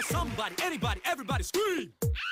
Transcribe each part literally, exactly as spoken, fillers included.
somebody, anybody, everybody scream!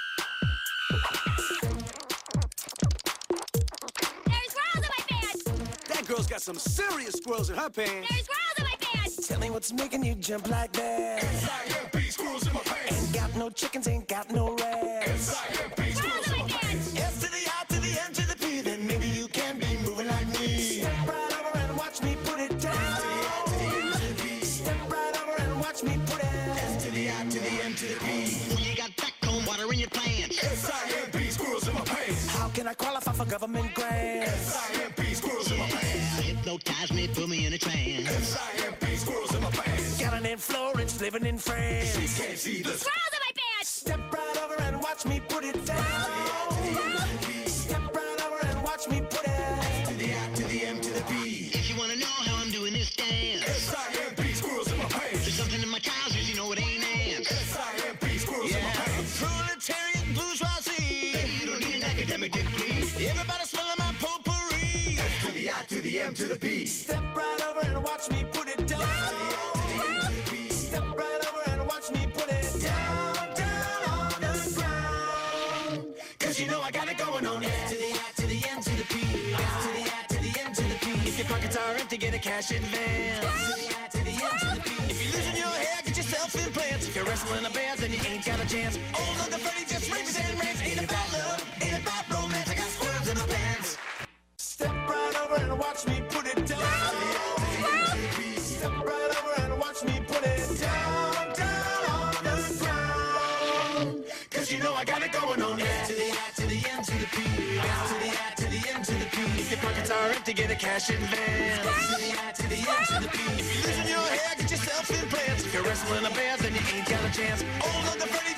There's squirrels in my pants! That girl's got some serious squirrels in her pants. There's squirrels in my pants! Tell me what's making you jump like that. S I M P, squirrels in my pants. Ain't got no chickens, ain't got no rats. S I M P, Squirrels in my pants! S to the I to the M to the P, then maybe you can be moving like me. Step right over and watch me put it down. Step right over and watch me put it. S to the I to the M to the P. When you got backbone water in your pants. S I M P, squirrels in my pants. How can I qualify for government grants? S I M P, squirrels in my pants. Hypnotize me, put me in a trance. S I M P, squirrels in my pants. Got an in Florence, living in France. She can't see the Squirrels in my pants! Step right over and watch me put it down. Step right over and watch me put it. to the I to the M to the P. If you wanna know how I'm doing this dance, S I M P, squirrels in my pants. there's something in my trousers, you know it ain't ants. S I M P, squirrels in my pants. Proletarian bourgeoisie. Baby, you don't need an academic degree. Everybody smelling my potpourri. S to the I to the M to the P. Step right over and watch me put it down. Step right over and watch me put it down, down on the ground. Cause you know I got it going on. S to the I to the M to the P. S to the I to the M to the P. If your pockets are empty, get a cash advance. S to the I to the M to the P. If you're losing your hair, get yourself implants. If you're wrestling a bear, then you ain't got a chance. Old Uncle Freddy just rages and rants. Ain't about love, ain't about romance. I got squirrels in my pants. Step right over and watch me put it down. Step right over and watch me put it down, down on the ground. Cause you know I got it going on. S to the I to the M to the P. S to the I to the M to the P. If your pockets are empty, get a cash advance. S to the I to the M to the P. If you're losing your hair, get yourself implants. If you're wrestling a bear, then you ain't got a chance. Old Uncle Freddy